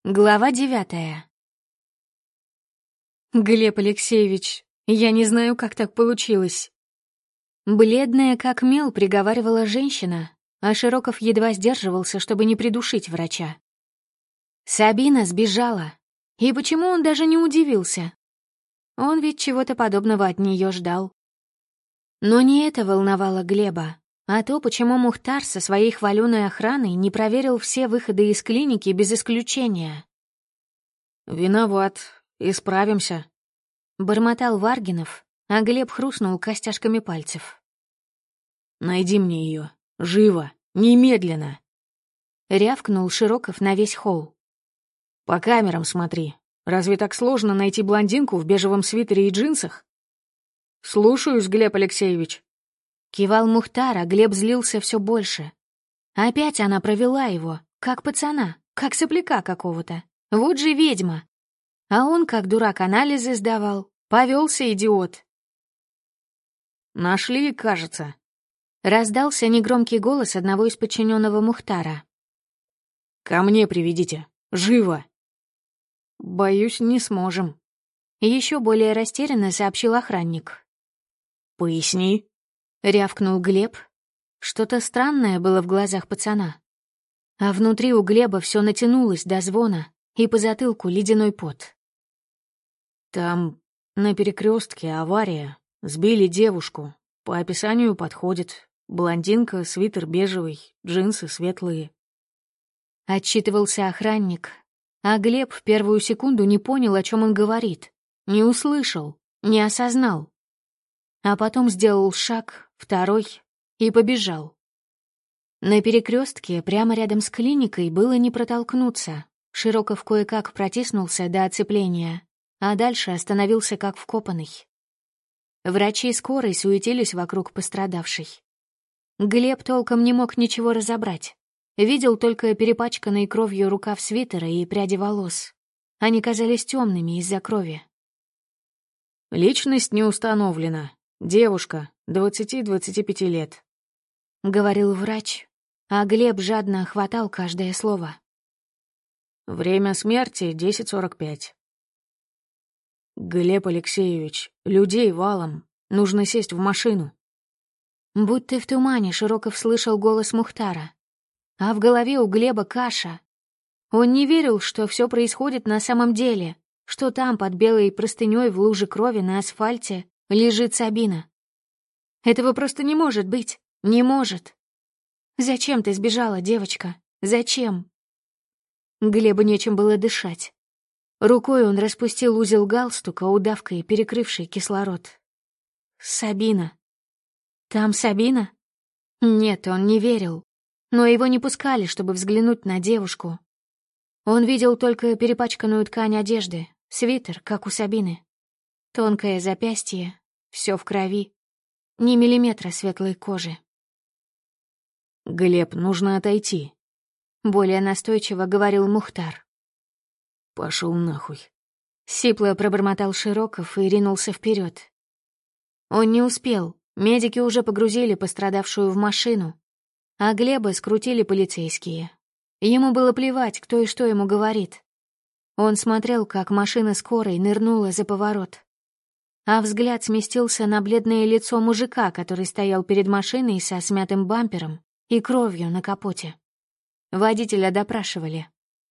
Глава 9. Глеб Алексеевич, я не знаю, как так получилось. Бледная как мел приговаривала женщина, а Широков едва сдерживался, чтобы не придушить врача. Сабина сбежала. И почему он даже не удивился? Он ведь чего-то подобного от нее ждал. Но не это волновало Глеба, а то, почему Мухтар со своей хваленой охраной не проверил все выходы из клиники без исключения. «Виноват. Исправимся», — бормотал Варгинов, а Глеб хрустнул костяшками пальцев. «Найди мне ее. Живо. Немедленно». Рявкнул Широков на весь холл. «По камерам смотри. Разве так сложно найти блондинку в бежевом свитере и джинсах?» «Слушаюсь, Глеб Алексеевич». Кивал Мухтар, а Глеб злился все больше. Опять она провела его, как пацана, как сопляка какого-то. Вот же ведьма. А он, как дурак, анализы сдавал. Повелся идиот. «Нашли, кажется». Раздался негромкий голос одного из подчиненного Мухтара. «Ко мне приведите. Живо!» «Боюсь, не сможем», — еще более растерянно сообщил охранник. «Поясни», — рявкнул Глеб. Что-то странное было в глазах пацана. А внутри у Глеба все натянулось до звона, и по затылку ледяной пот. «Там на перекрестке авария. Сбили девушку. По описанию подходит. Блондинка, свитер бежевый, джинсы светлые». Отчитывался охранник, а Глеб в первую секунду не понял, о чем он говорит, не услышал, не осознал. А потом сделал шаг, второй, и побежал. На перекрестке прямо рядом с клиникой было не протолкнуться. Широков кое-как протиснулся до оцепления, а дальше остановился как вкопанный. Врачи скорой суетились вокруг пострадавшей. Глеб толком не мог ничего разобрать. Видел только перепачканный кровью рукав свитера и пряди волос. Они казались темными из-за крови. «Личность не установлена. Девушка, 20-25 лет», — говорил врач, а Глеб жадно хватал каждое слово. «Время смерти 10:45. «Глеб Алексеевич, людей валом. Нужно сесть в машину». Будто в тумане Широков слышал голос Мухтара. А в голове у Глеба каша. Он не верил, что все происходит на самом деле, что там под белой простыней в луже крови на асфальте лежит Сабина. Этого просто не может быть. Не может. Зачем ты сбежала, девочка? Зачем? Глебу нечем было дышать. Рукой он распустил узел галстука, удавкой перекрывший кислород. Сабина. Там Сабина? Нет, он не верил. Но его не пускали, чтобы взглянуть на девушку. Он видел только перепачканную ткань одежды, свитер, как у Сабины. Тонкое запястье, все в крови, ни миллиметра светлой кожи. «Глеб, нужно отойти», — более настойчиво говорил Мухтар. «Пошел нахуй», — сипло пробормотал Широков и ринулся вперед. Он не успел, медики уже погрузили пострадавшую в машину, а Глеба скрутили полицейские. Ему было плевать, кто и что ему говорит. Он смотрел, как машина скорой нырнула за поворот. А взгляд сместился на бледное лицо мужика, который стоял перед машиной со смятым бампером и кровью на капоте. Водителя допрашивали.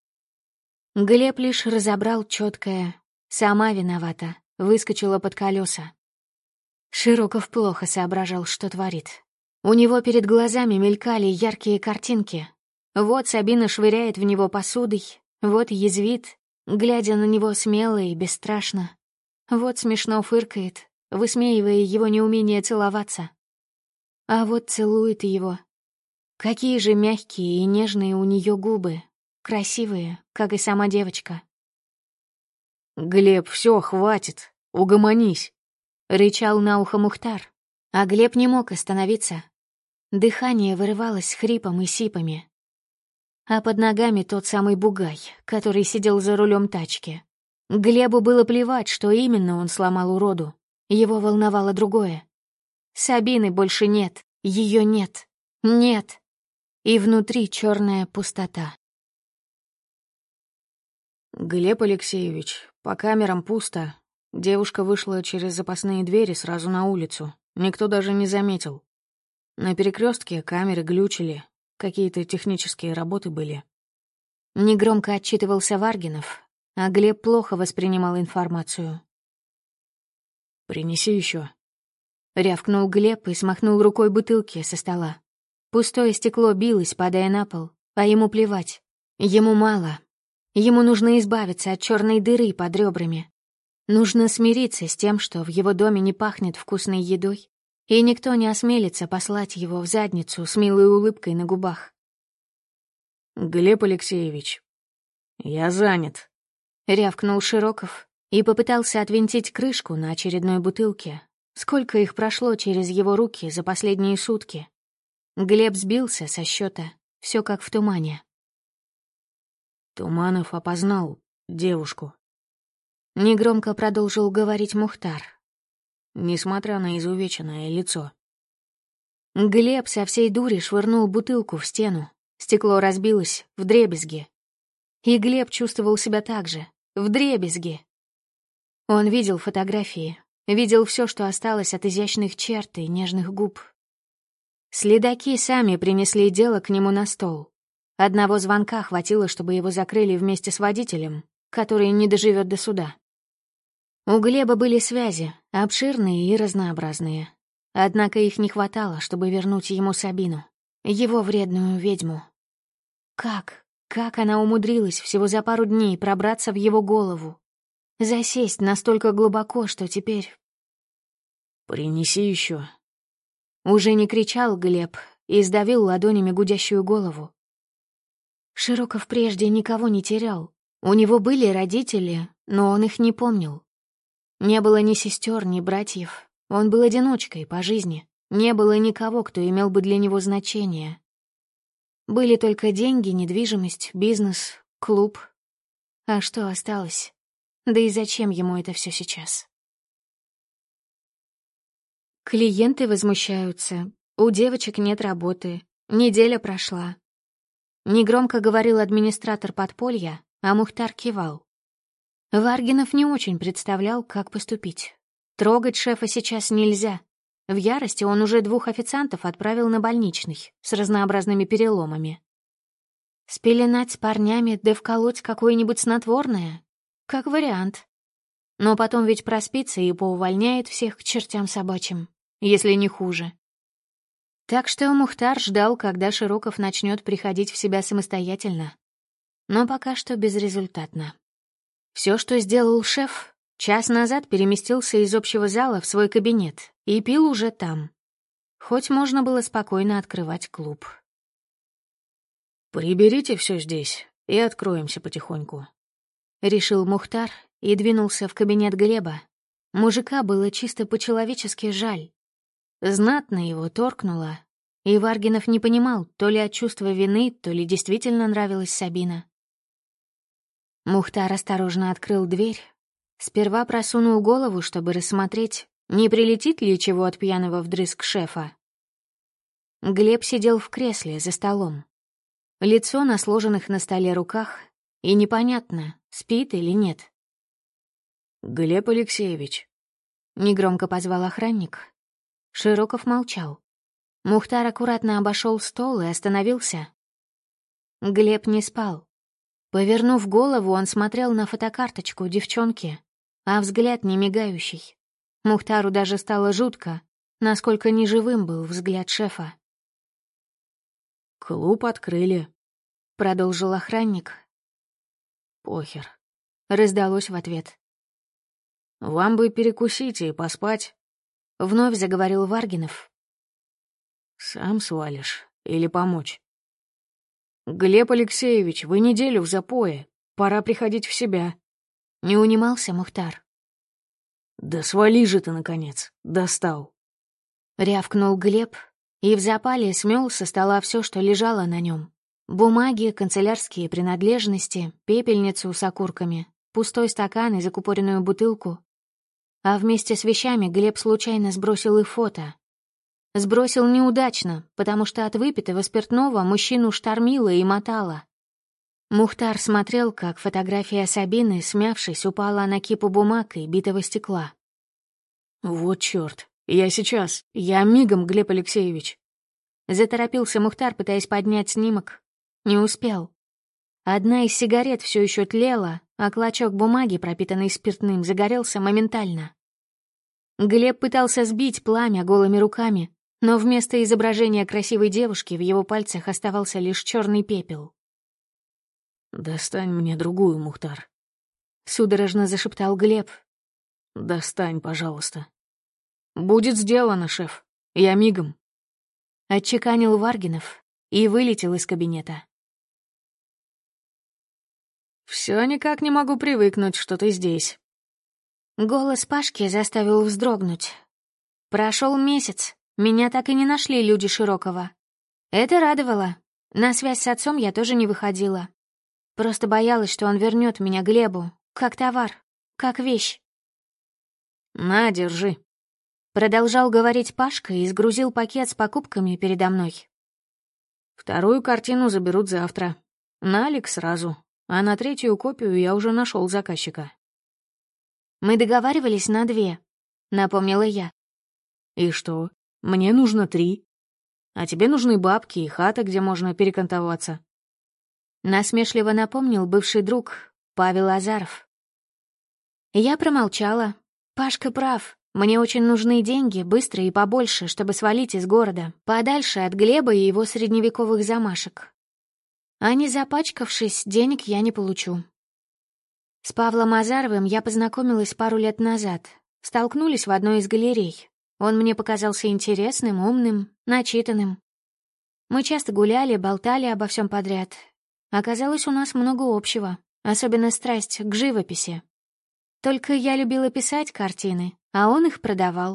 Глеб лишь разобрал четкое «сама виновата», выскочила под колеса. Широков плохо соображал, что творит. У него перед глазами мелькали яркие картинки. Вот Сабина швыряет в него посудой, вот язвит, глядя на него смело и бесстрашно. Вот смешно фыркает, высмеивая его неумение целоваться. А вот целует его. Какие же мягкие и нежные у нее губы, красивые, как и сама девочка. «Глеб, все, хватит, угомонись», — рычал на ухо Мухтар, а Глеб не мог остановиться. Дыхание вырывалось хрипом и сипами. А под ногами тот самый бугай, который сидел за рулем тачки. Глебу было плевать, что именно он сломал уроду. Его волновало другое. Сабины больше нет, ее нет, нет. И внутри черная пустота. Глеб Алексеевич, по камерам пусто. Девушка вышла через запасные двери сразу на улицу. Никто даже не заметил. На перекрестке камеры глючили. Какие-то технические работы были. Негромко отчитывался Варгинов, а Глеб плохо воспринимал информацию. «Принеси еще. Рявкнул Глеб и смахнул рукой бутылки со стола. Пустое стекло билось, падая на пол, а ему плевать. Ему мало. Ему нужно избавиться от черной дыры под ребрами. Нужно смириться с тем, что в его доме не пахнет вкусной едой, и никто не осмелится послать его в задницу с милой улыбкой на губах. «Глеб Алексеевич, я занят», — рявкнул Широков и попытался отвинтить крышку на очередной бутылке. Сколько их прошло через его руки за последние сутки. Глеб сбился со счета, все как в тумане. Туманов опознал девушку. Негромко продолжил говорить Мухтар. Несмотря на изувеченное лицо. Глеб со всей дури швырнул бутылку в стену. Стекло разбилось вдребезги. И Глеб чувствовал себя так же, вдребезги. Он видел фотографии, видел все, что осталось от изящных черт и нежных губ. Следаки сами принесли дело к нему на стол. Одного звонка хватило, чтобы его закрыли вместе с водителем, который не доживет до суда. У Глеба были связи, обширные и разнообразные. Однако их не хватало, чтобы вернуть ему Сабину, его вредную ведьму. Как она умудрилась всего за пару дней пробраться в его голову? Засесть настолько глубоко, что теперь... «Принеси еще. Уже не кричал Глеб и сдавил ладонями гудящую голову. Широков прежде никого не терял. У него были родители, но он их не помнил. Не было ни сестер, ни братьев. Он был одиночкой по жизни. Не было никого, кто имел бы для него значение. Были только деньги, недвижимость, бизнес, клуб. А что осталось? Да и зачем ему это все сейчас? Клиенты возмущаются. У девочек нет работы. Неделя прошла. Негромко говорил администратор подполья, а Мухтар кивал. Варгинов не очень представлял, как поступить. Трогать шефа сейчас нельзя. В ярости он уже 2 официантов отправил на больничный с разнообразными переломами. Спеленать с парнями да вколоть какое-нибудь снотворное? Как вариант. Но потом ведь проспится и поувольняет всех к чертям собачьим, если не хуже. Так что Мухтар ждал, когда Широков начнет приходить в себя самостоятельно. Но пока что безрезультатно. Все, что сделал шеф, час назад переместился из общего зала в свой кабинет и пил уже там. Хоть можно было спокойно открывать клуб. «Приберите все здесь и откроемся потихоньку», — решил Мухтар и двинулся в кабинет Глеба. Мужика было чисто по-человечески жаль. Знатно его торкнуло, и Варгинов не понимал, то ли от чувства вины, то ли действительно нравилась Сабина. Мухтар осторожно открыл дверь. Сперва просунул голову, чтобы рассмотреть, не прилетит ли чего от пьяного вдрызг шефа. Глеб сидел в кресле за столом. Лицо на сложенных на столе руках, и непонятно, спит или нет. «Глеб Алексеевич», — негромко позвал охранник. Широков молчал. Мухтар аккуратно обошел стол и остановился. Глеб не спал. Повернув голову, он смотрел на фотокарточку девчонки, а взгляд не мигающий. Мухтару даже стало жутко, насколько неживым был взгляд шефа. «Клуб открыли», — продолжил охранник. «Похер», — раздалось в ответ. «Вам бы перекусить и поспать», — вновь заговорил Варгинов. «Сам свалишь или помочь?» «Глеб Алексеевич, вы неделю в запое. Пора приходить в себя». Не унимался Мухтар. «Да свали же ты, наконец. Достал». Рявкнул Глеб и в запале смел со стола все, что лежало на нем. Бумаги, канцелярские принадлежности, пепельницу с окурками, пустой стакан и закупоренную бутылку. А вместе с вещами Глеб случайно сбросил и фото. Сбросил неудачно, потому что от выпитого спиртного мужчину штормило и мотало. Мухтар смотрел, как фотография Сабины, смявшись, упала на кипу бумаг и битого стекла. «Вот чёрт! Я мигом, Глеб Алексеевич!» Заторопился Мухтар, пытаясь поднять снимок. Не успел. Одна из сигарет все еще тлела, а клочок бумаги, пропитанный спиртным, загорелся моментально. Глеб пытался сбить пламя голыми руками, но вместо изображения красивой девушки в его пальцах оставался лишь черный пепел. «Достань мне другую, Мухтар», — судорожно зашептал Глеб. «Достань, пожалуйста». «Будет сделано, шеф. Я мигом», — отчеканил Варгинов и вылетел из кабинета. «Всё никак не могу привыкнуть, что ты здесь». Голос Пашки заставил вздрогнуть. Прошел месяц, меня так и не нашли люди Широкова. Это радовало. На связь с отцом я тоже не выходила. Просто боялась, что он вернет меня Глебу, как товар, как вещь. «На, держи», — продолжал говорить Пашка и сгрузил пакет с покупками передо мной. «Вторую картину заберут завтра. Налик сразу, а на третью копию я уже нашел заказчика». «Мы договаривались на 2», — напомнила я. «И что? Мне нужно 3. А тебе нужны бабки и хата, где можно перекантоваться». Насмешливо напомнил бывший друг Павел Азаров. Я промолчала. Пашка прав. Мне очень нужны деньги, быстро и побольше, чтобы свалить из города, подальше от Глеба и его средневековых замашек. А не запачкавшись, денег я не получу. С Павлом Азаровым я познакомилась пару лет назад. Столкнулись в одной из галерей. Он мне показался интересным, умным, начитанным. Мы часто гуляли, болтали обо всем подряд. Оказалось, у нас много общего, особенно страсть к живописи. Только я любила писать картины, а он их продавал.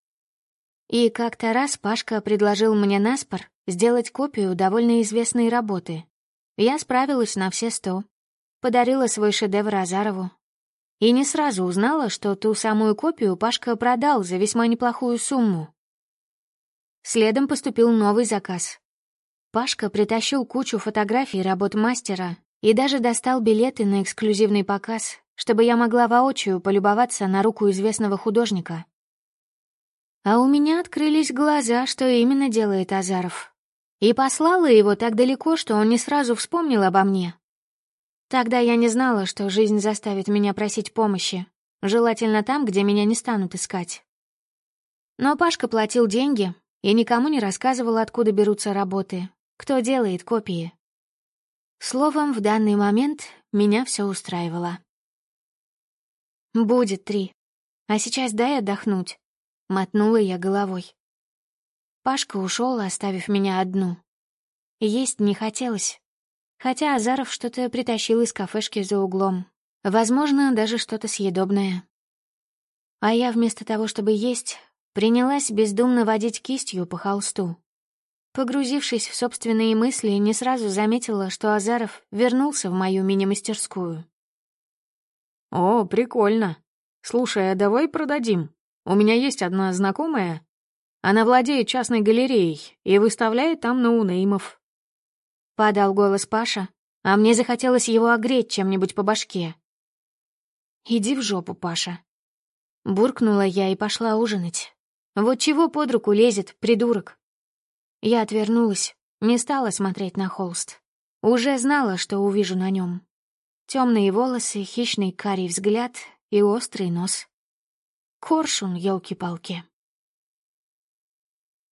И как-то раз Пашка предложил мне наспор сделать копию довольно известной работы. Я справилась на все 100. Подарила свой шедевр Азарову. И не сразу узнала, что ту самую копию Пашка продал за весьма неплохую сумму. Следом поступил новый заказ. Пашка притащил кучу фотографий работ мастера и даже достал билеты на эксклюзивный показ, чтобы я могла воочию полюбоваться на руку известного художника. А у меня открылись глаза, что именно делает Азаров. И послала его так далеко, что он не сразу вспомнил обо мне. Тогда я не знала, что жизнь заставит меня просить помощи, желательно там, где меня не станут искать. Но Пашка платил деньги и никому не рассказывал, откуда берутся работы, кто делает копии. Словом, в данный момент меня все устраивало. «Будет 3. А сейчас дай отдохнуть», — мотнула я головой. Пашка ушел, оставив меня одну. Есть не хотелось. Хотя Азаров что-то притащил из кафешки за углом. Возможно, даже что-то съедобное. А я вместо того, чтобы есть, принялась бездумно водить кистью по холсту. Погрузившись в собственные мысли, не сразу заметила, что Азаров вернулся в мою мини-мастерскую. «О, прикольно. Слушай, а давай продадим. У меня есть одна знакомая. Она владеет частной галереей и выставляет там ноунеймов». Подал голос Паша, а мне захотелось его огреть чем-нибудь по башке. «Иди в жопу, Паша». Буркнула я и пошла ужинать. Вот чего под руку лезет, придурок. Я отвернулась, не стала смотреть на холст. Уже знала, что увижу на нем. Темные волосы, хищный карий взгляд и острый нос. Коршун, елки-палки.